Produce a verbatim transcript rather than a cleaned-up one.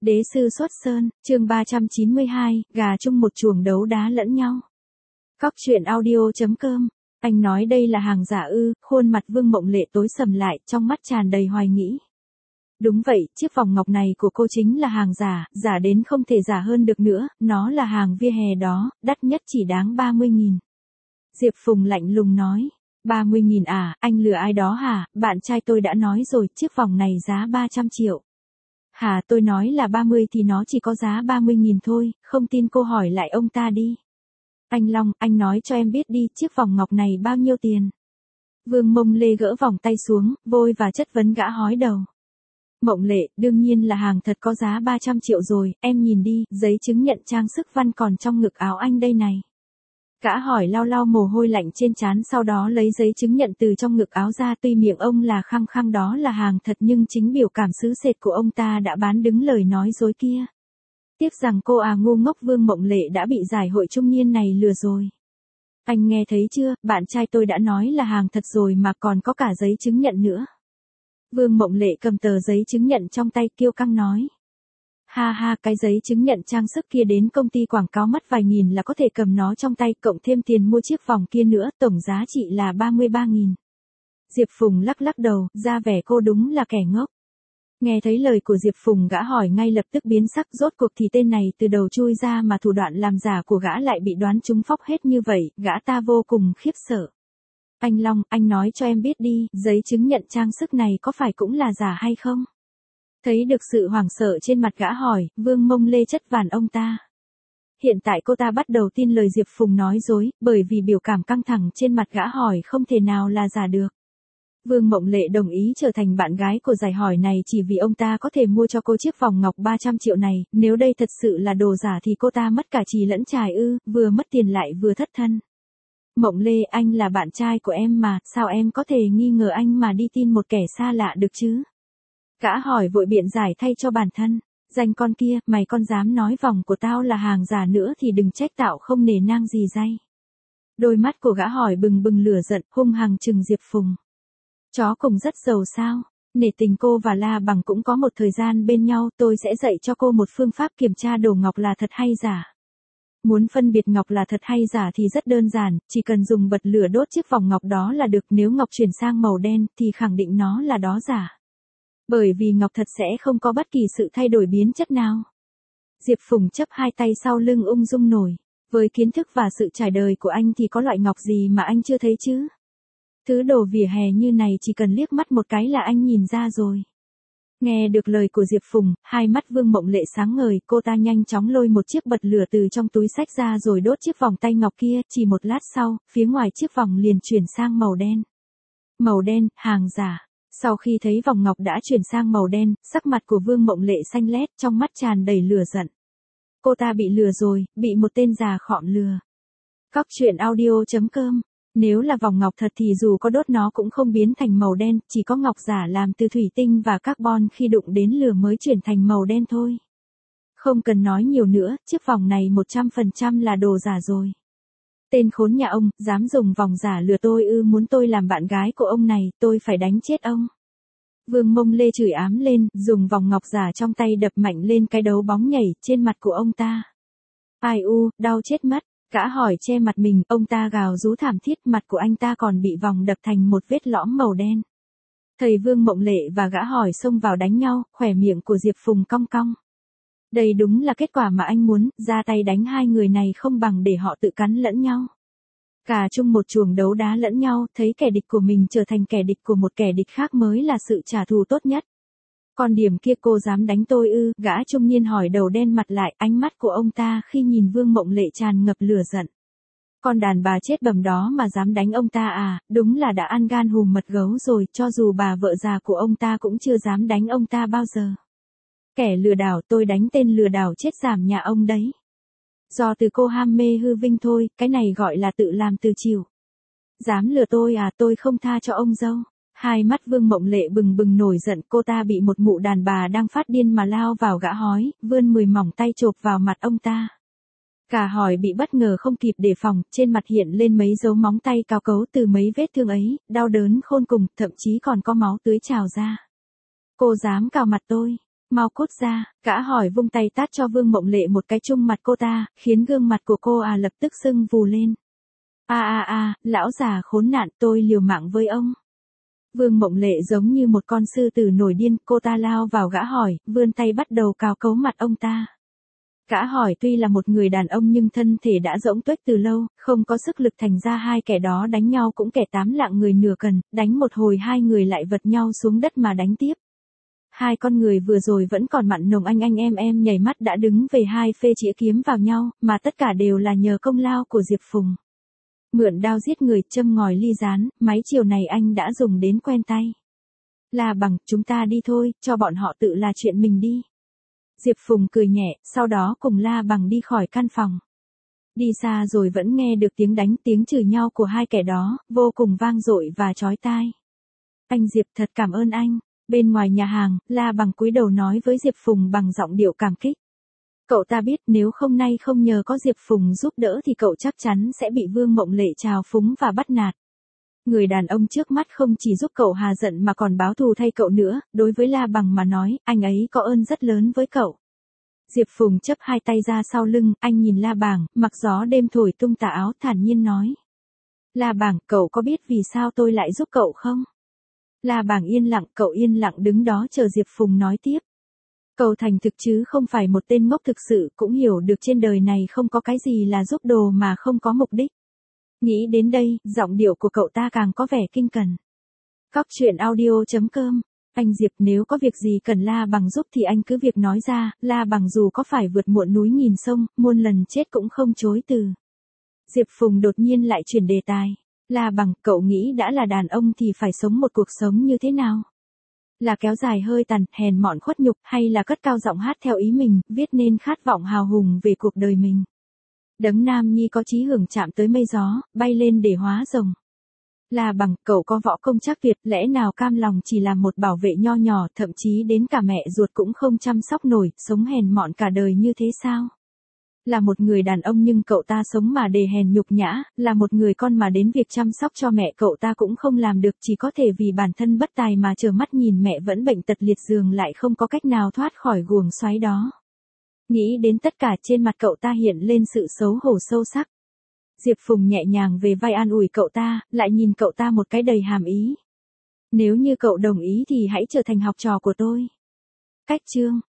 Đế sư xuất sơn, chương ba trăm chín mươi hai, gà chung một chuồng đấu đá lẫn nhau. Cóc truyện audio chấm com, anh nói đây là hàng giả ư? Khuôn mặt Vương Mộng Lệ tối sầm lại, trong mắt tràn đầy hoài nghĩ. Đúng vậy, chiếc vòng ngọc này của cô chính là hàng giả, giả đến không thể giả hơn được nữa, nó là hàng vỉa hè đó, đắt nhất chỉ đáng ba mươi nghìn. Diệp Phùng lạnh lùng nói. ba mươi nghìn à, anh lừa ai đó hả? Bạn trai tôi đã nói rồi, chiếc vòng này giá ba trăm triệu. Hả, tôi nói là ba mươi thì nó chỉ có giá ba mươi nghìn thôi, không tin cô hỏi lại ông ta đi. Anh Long, anh nói cho em biết đi, chiếc vòng ngọc này bao nhiêu tiền? Vương Mông Lê gỡ vòng tay xuống, vôi và chất vấn gã hói đầu. Mộng Lệ, đương nhiên là hàng thật có giá ba trăm triệu rồi, em nhìn đi, giấy chứng nhận trang sức văn còn trong ngực áo anh đây này. Gã hỏi lau lau mồ hôi lạnh trên trán, sau đó lấy giấy chứng nhận từ trong ngực áo ra, tuy miệng ông là khăng khăng đó là hàng thật nhưng chính biểu cảm sứ sệt của ông ta đã bán đứng lời nói dối kia. Tiếc rằng cô à ngu ngốc, Vương Mộng Lệ đã bị giải hội trung niên này lừa rồi. Anh nghe thấy chưa, bạn trai tôi đã nói là hàng thật rồi mà còn có cả giấy chứng nhận nữa. Vương Mộng Lệ cầm tờ giấy chứng nhận trong tay kiêu căng nói. Ha ha, cái giấy chứng nhận trang sức kia đến công ty quảng cáo mất vài nghìn là có thể cầm nó trong tay, cộng thêm tiền mua chiếc vòng kia nữa, tổng giá trị là ba mươi ba nghìn. Diệp Phùng lắc lắc đầu, ra vẻ cô đúng là kẻ ngốc. Nghe thấy lời của Diệp Phùng, gã hỏi ngay lập tức biến sắc, rốt cuộc thì tên này từ đầu chui ra mà thủ đoạn làm giả của gã lại bị đoán trúng phóc hết như vậy, gã ta vô cùng khiếp sợ. Anh Long, anh nói cho em biết đi, giấy chứng nhận trang sức này có phải cũng là giả hay không? Thấy được sự hoảng sợ trên mặt gã hỏi, Vương Mông Lê chất vàn ông ta. Hiện tại cô ta bắt đầu tin lời Diệp Phùng nói dối, bởi vì biểu cảm căng thẳng trên mặt gã hỏi không thể nào là giả được. Vương Mộng Lệ đồng ý trở thành bạn gái của giải hỏi này chỉ vì ông ta có thể mua cho cô chiếc vòng ngọc ba trăm triệu này, nếu đây thật sự là đồ giả thì cô ta mất cả trì lẫn trài ư, vừa mất tiền lại vừa thất thân. Mộng Lê, anh là bạn trai của em mà, sao em có thể nghi ngờ anh mà đi tin một kẻ xa lạ được chứ? Gã hỏi vội biện giải thay cho bản thân. Danh con kia, mày con dám nói vòng của tao là hàng giả nữa thì đừng trách tao không nể nang gì day. Đôi mắt của gã hỏi bừng bừng lửa giận, hung hăng trừng Diệp Phùng. Chó cùng rất giàu sao? Nể tình cô và La Bằng cũng có một thời gian bên nhau, tôi sẽ dạy cho cô một phương pháp kiểm tra đồ ngọc là thật hay giả. Muốn phân biệt ngọc là thật hay giả thì rất đơn giản, chỉ cần dùng bật lửa đốt chiếc vòng ngọc đó là được, nếu ngọc chuyển sang màu đen thì khẳng định nó là đó giả. Bởi vì ngọc thật sẽ không có bất kỳ sự thay đổi biến chất nào. Diệp Phùng chấp hai tay sau lưng ung dung nổi. Với kiến thức và sự trải đời của anh thì có loại ngọc gì mà anh chưa thấy chứ? Thứ đồ vỉa hè như này chỉ cần liếc mắt một cái là anh nhìn ra rồi. Nghe được lời của Diệp Phùng, hai mắt Vương Mộng Lệ sáng ngời, cô ta nhanh chóng lôi một chiếc bật lửa từ trong túi xách ra rồi đốt chiếc vòng tay ngọc kia, chỉ một lát sau, phía ngoài chiếc vòng liền chuyển sang màu đen. Màu đen, hàng giả. Sau khi thấy vòng ngọc đã chuyển sang màu đen, sắc mặt của Vương Mộng Lệ xanh lét, trong mắt tràn đầy lửa giận. Cô ta bị lừa rồi, bị một tên già khọm lừa. Cóc truyện audio chấm com. Nếu là vòng ngọc thật thì dù có đốt nó cũng không biến thành màu đen, chỉ có ngọc giả làm từ thủy tinh và carbon khi đụng đến lửa mới chuyển thành màu đen thôi. Không cần nói nhiều nữa, chiếc vòng này một trăm phần trăm là đồ giả rồi. Tên khốn nhà ông, dám dùng vòng giả lừa tôi ư? Muốn tôi làm bạn gái của ông này, tôi phải đánh chết ông. Vương Mông Lê chửi ám lên, dùng vòng ngọc giả trong tay đập mạnh lên cái đấu bóng nhảy trên mặt của ông ta. Ai u, đau chết mất. Gã hỏi che mặt mình, ông ta gào rú thảm thiết, mặt của anh ta còn bị vòng đập thành một vết lõm màu đen. Thầy Vương Mộng Lệ và gã hỏi xông vào đánh nhau, khỏe miệng của Diệp Phùng cong cong. Đây đúng là kết quả mà anh muốn, ra tay đánh hai người này không bằng để họ tự cắn lẫn nhau. Cả chung một chuồng đấu đá lẫn nhau, thấy kẻ địch của mình trở thành kẻ địch của một kẻ địch khác mới là sự trả thù tốt nhất. Con điểm kia cô dám đánh tôi ư? Gã trung niên hỏi đầu đen mặt lại, ánh mắt của ông ta khi nhìn Vương Mộng Lệ tràn ngập lửa giận. Con đàn bà chết bầm đó mà dám đánh ông ta à, đúng là đã ăn gan hùm mật gấu rồi, cho dù bà vợ già của ông ta cũng chưa dám đánh ông ta bao giờ. Kẻ lừa đảo, tôi đánh tên lừa đảo chết giảm nhà ông đấy. Do từ cô ham mê hư vinh thôi, cái này gọi là tự làm tự chịu. Dám lừa tôi à, tôi không tha cho ông dâu. Hai mắt Vương Mộng Lệ bừng bừng nổi giận, cô ta bị một mụ đàn bà đang phát điên mà lao vào gã hói, vươn mười mỏng tay chộp vào mặt ông ta. Cả hỏi bị bất ngờ không kịp đề phòng, trên mặt hiện lên mấy dấu móng tay cao cấu từ mấy vết thương ấy, đau đớn khôn cùng, thậm chí còn có máu tưới trào ra. Cô dám cào mặt tôi. mau cút ra, gã hỏi vung tay tát cho Vương Mộng Lệ một cái chung mặt cô ta, khiến gương mặt của cô à lập tức sưng vù lên. A a a, lão già khốn nạn, tôi liều mạng với ông. Vương Mộng Lệ giống như một con sư tử nổi điên, cô ta lao vào gã hỏi, vươn tay bắt đầu cào cấu mặt ông ta. Gã hỏi tuy là một người đàn ông nhưng thân thể đã rỗng tuếch từ lâu, không có sức lực, thành ra hai kẻ đó đánh nhau cũng kẻ tám lạng người nửa cần, đánh một hồi hai người lại vật nhau xuống đất mà đánh tiếp. Hai con người vừa rồi vẫn còn mặn nồng anh anh em em nhảy mắt đã đứng về hai phê chĩa kiếm vào nhau, mà tất cả đều là nhờ công lao của Diệp Phùng. Mượn đao giết người, châm ngòi ly gián, máy chiều này anh đã dùng đến quen tay. La Bằng, chúng ta đi thôi, cho bọn họ tự là chuyện mình đi. Diệp Phùng cười nhẹ, sau đó cùng La Bằng đi khỏi căn phòng. Đi xa rồi vẫn nghe được tiếng đánh, tiếng chửi nhau của hai kẻ đó, vô cùng vang dội và chói tai. Anh Diệp thật cảm ơn anh. Bên ngoài nhà hàng, La Bằng cúi đầu nói với Diệp Phùng bằng giọng điệu cảm kích. Cậu ta biết nếu không nay không nhờ có Diệp Phùng giúp đỡ thì cậu chắc chắn sẽ bị Vương Mộng Lệ trào phúng và bắt nạt. Người đàn ông trước mắt không chỉ giúp cậu hà giận mà còn báo thù thay cậu nữa, đối với La Bằng mà nói, anh ấy có ơn rất lớn với cậu. Diệp Phùng chấp hai tay ra sau lưng, anh nhìn La Bằng, mặc gió đêm thổi tung tà áo, thản nhiên nói. La Bằng, cậu có biết vì sao tôi lại giúp cậu không? La Bằng yên lặng, cậu yên lặng đứng đó chờ Diệp Phùng nói tiếp. Cậu thành thực chứ không phải một tên ngốc, thực sự cũng hiểu được trên đời này không có cái gì là giúp đồ mà không có mục đích. Nghĩ đến đây, giọng điệu của cậu ta càng có vẻ kinh cẩn. Cóc truyện audio chấm com. Anh Diệp, nếu có việc gì cần La Bằng giúp thì anh cứ việc nói ra, La Bằng dù có phải vượt muộn núi nghìn sông, muôn lần chết cũng không chối từ. Diệp Phùng đột nhiên lại chuyển đề tài. La Bằng, cậu nghĩ đã là đàn ông thì phải sống một cuộc sống như thế nào? Là kéo dài hơi tàn, hèn mọn khuất nhục, hay là cất cao giọng hát theo ý mình, viết nên khát vọng hào hùng về cuộc đời mình? Đấng nam nhi có chí hưởng chạm tới mây gió, bay lên để hóa rồng. La Bằng, cậu có võ công chắc tuyệt, lẽ nào cam lòng chỉ làm một bảo vệ nho nhỏ, thậm chí đến cả mẹ ruột cũng không chăm sóc nổi, sống hèn mọn cả đời như thế sao? Là một người đàn ông nhưng cậu ta sống mà để hèn nhục nhã, là một người con mà đến việc chăm sóc cho mẹ cậu ta cũng không làm được, chỉ có thể vì bản thân bất tài mà trơ mắt nhìn mẹ vẫn bệnh tật liệt giường lại không có cách nào thoát khỏi guồng xoáy đó. Nghĩ đến tất cả trên mặt cậu ta hiện lên sự xấu hổ sâu sắc. Diệp Phùng nhẹ nhàng về vai an ủi cậu ta, lại nhìn cậu ta một cái đầy hàm ý. Nếu như cậu đồng ý thì hãy trở thành học trò của tôi. Cách chương